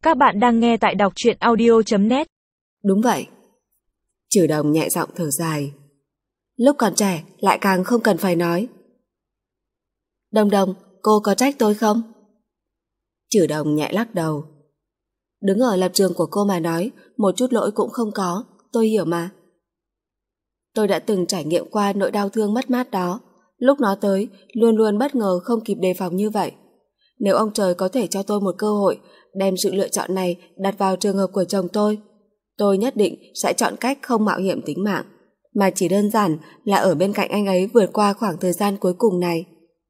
Các bạn đang nghe tại đọc truyện audio.net. Đúng vậy. Trừ Đồng nhẹ giọng thở dài. Lúc còn trẻ lại càng không cần phải nói. Đồng Đồng, cô có trách tôi không? Trừ Đồng nhẹ lắc đầu. Đứng ở lập trường của cô mà nói, một chút lỗi cũng không có, tôi hiểu mà. Tôi đã từng trải nghiệm qua nỗi đau thương mất mát đó. Lúc nó tới, luôn luôn bất ngờ không kịp đề phòng như vậy. Nếu ông trời có thể cho tôi một cơ hội, đem sự lựa chọn này đặt vào trường hợp của chồng tôi nhất định sẽ chọn cách không mạo hiểm tính mạng, mà chỉ đơn giản là ở bên cạnh anh ấy vượt qua khoảng thời gian cuối cùng này.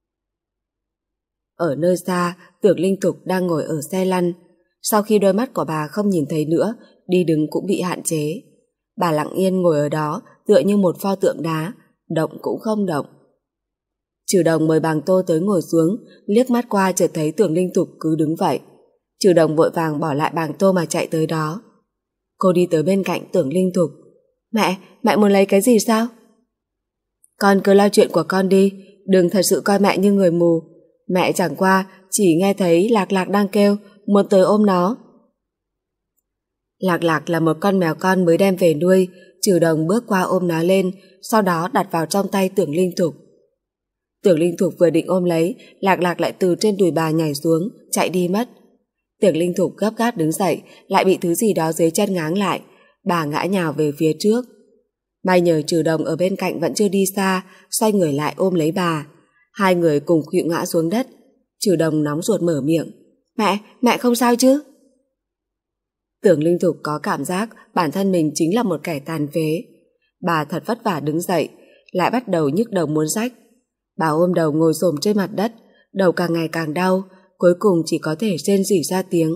Ở nơi xa, Tưởng Linh Thục đang ngồi ở xe lăn. Sau khi đôi mắt của bà không nhìn thấy nữa, đi đứng cũng bị hạn chế. Bà lặng yên ngồi ở đó tựa như một pho tượng đá, động cũng không động. Trừ Đồng mời Bàng Tô tới ngồi xuống, liếc mắt qua chợt thấy Tưởng Linh Thục cứ đứng vậy. Trừ Đồng vội vàng bỏ lại Bàng Tô mà chạy tới đó. Cô đi tới bên cạnh Tưởng Linh Thục. Mẹ muốn lấy cái gì sao? Con cứ lo chuyện của con đi, đừng thật sự coi mẹ như người mù. Mẹ chẳng qua chỉ nghe thấy Lạc Lạc đang kêu, muốn tới ôm nó. Lạc Lạc là một con mèo con mới đem về nuôi. Trừ Đồng bước qua ôm nó lên, sau đó đặt vào trong tay Tưởng Linh Thục. Tưởng Linh Thục vừa định ôm lấy, Lạc Lạc lại từ trên đùi bà nhảy xuống, chạy đi mất. Tưởng Linh Thục gấp gáp đứng dậy, lại bị thứ gì đó dưới chân ngáng lại. Bà ngã nhào về phía trước. May nhờ Trừ Đồng ở bên cạnh vẫn chưa đi xa, xoay người lại ôm lấy bà. Hai người cùng khuỵu ngã xuống đất. Trừ Đồng nóng ruột mở miệng. Mẹ không sao chứ? Tưởng Linh Thục có cảm giác bản thân mình chính là một kẻ tàn phế. Bà thật vất vả đứng dậy, lại bắt đầu nhức đầu muốn rách. Bà ôm đầu ngồi xổm trên mặt đất, đầu càng ngày càng đau, cuối cùng chỉ có thể rên rỉ ra tiếng.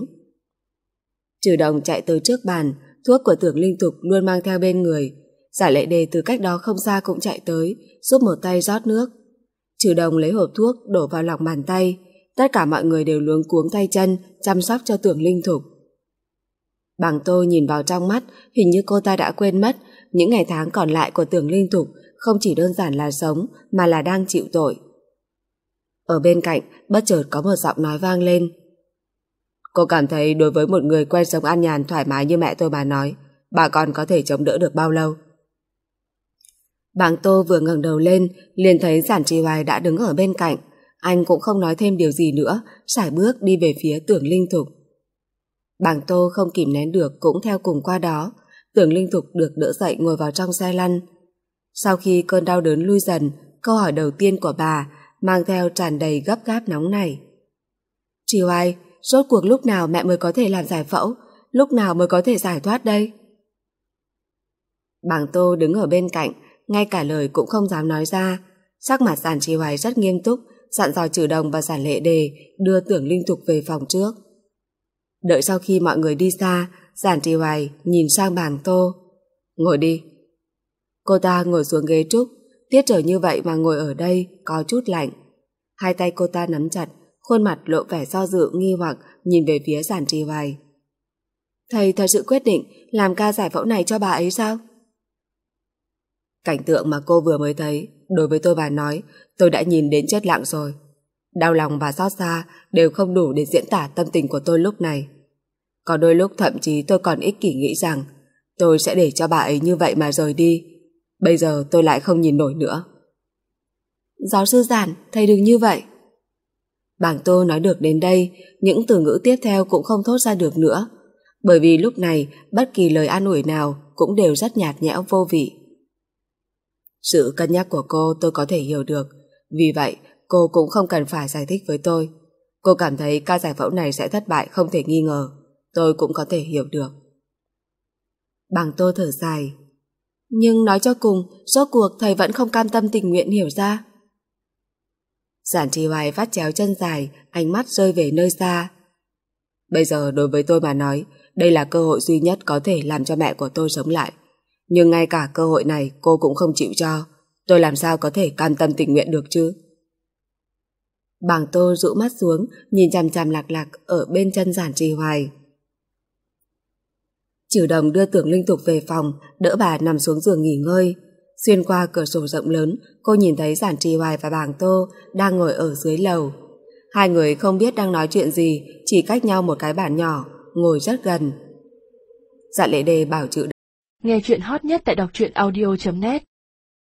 Trừ Đồng chạy tới trước bàn, thuốc của Tưởng Linh Thục luôn mang theo bên người. Giả Lệ Đề từ cách đó không xa cũng chạy tới, giúp một tay rót nước. Trừ Đồng lấy hộp thuốc đổ vào lòng bàn tay. Tất cả mọi người đều luống cuống tay chân chăm sóc cho Tưởng Linh Thục. Bàng Tô nhìn vào trong mắt, hình như cô ta đã quên mất những ngày tháng còn lại của Tưởng Linh Thục không chỉ đơn giản là sống mà là đang chịu tội. Ở bên cạnh bất chợt có một giọng nói vang lên. Cô cảm thấy đối với một người quen sống an nhàn thoải mái như mẹ tôi mà nói, bà còn có thể chống đỡ được bao lâu? Bàng Tô vừa ngẩng đầu lên liền thấy Giản Trì Hoài đã đứng ở bên cạnh. Anh cũng không nói thêm điều gì nữa, sải bước đi về phía Tưởng Linh Thục. Bàng Tô không kìm nén được cũng theo cùng qua đó. Tưởng Linh Thục được đỡ dậy ngồi vào trong xe lăn. Sau khi cơn đau đớn lui dần, câu hỏi đầu tiên của bà mang theo tràn đầy gấp gáp nóng nảy. Trì Hoài, rốt cuộc lúc nào mẹ mới có thể làm giải phẫu? Lúc nào mới có thể giải thoát đây? Bàng Tô đứng ở bên cạnh, ngay cả lời cũng không dám nói ra. Sắc mặt Giản Trì Hoài rất nghiêm túc, dặn dò Trừ Đồng và Giản Lệ Đề đưa Tưởng Linh Thục về phòng trước. Đợi sau khi mọi người đi xa, Giản Trì Hoài nhìn sang Bàng Tô. Ngồi đi. Cô ta ngồi xuống ghế trúc. Tiết trời như vậy mà ngồi ở đây có chút lạnh. Hai tay cô ta nắm chặt, khuôn mặt lộ vẻ do dự nghi hoặc nhìn về phía Giản Trì Hoài. Thầy thật sự quyết định làm ca giải phẫu này cho bà ấy sao? Cảnh tượng mà cô vừa mới thấy, đối với tôi mà nói, tôi đã nhìn đến chết lặng rồi. Đau lòng và xót xa đều không đủ để diễn tả tâm tình của tôi lúc này. Có đôi lúc thậm chí tôi còn ích kỷ nghĩ rằng tôi sẽ để cho bà ấy như vậy mà rời đi. Bây giờ tôi lại không nhìn nổi nữa. Giáo sư Giản, thầy đừng như vậy. Bàng Tô nói được đến đây, những từ ngữ tiếp theo cũng không thốt ra được nữa. Bởi vì lúc này bất kỳ lời an ủi nào cũng đều rất nhạt nhẽo vô vị. Sự cân nhắc của cô tôi có thể hiểu được. Vì vậy cô cũng không cần phải giải thích với tôi. Cô cảm thấy ca giải phẫu này sẽ thất bại không thể nghi ngờ. Tôi cũng có thể hiểu được. Bàng Tô thở dài. Nhưng nói cho cùng, rốt cuộc thầy vẫn không cam tâm tình nguyện hiểu ra. Giản Trì Hoài vắt chéo chân dài, ánh mắt rơi về nơi xa. Bây giờ đối với tôi mà nói, đây là cơ hội duy nhất có thể làm cho mẹ của tôi sống lại. Nhưng ngay cả cơ hội này cô cũng không chịu cho. Tôi làm sao có thể cam tâm tình nguyện được chứ? Bàng Tô rũ mắt xuống, nhìn chằm chằm Lạc Lạc ở bên chân Giản Trì Hoài. Trừ Đồng đưa Tưởng Linh Thục về phòng, đỡ bà nằm xuống giường nghỉ ngơi. Xuyên qua cửa sổ rộng lớn, cô nhìn thấy Giản Trì Hoài và Bàng Tô đang ngồi ở dưới lầu. Hai người không biết đang nói chuyện gì, chỉ cách nhau một cái bàn nhỏ. ngồi rất gần. Dạ Lệ Đề bảo chữ. Nghe chuyện hot nhất tại đọc truyện audio.net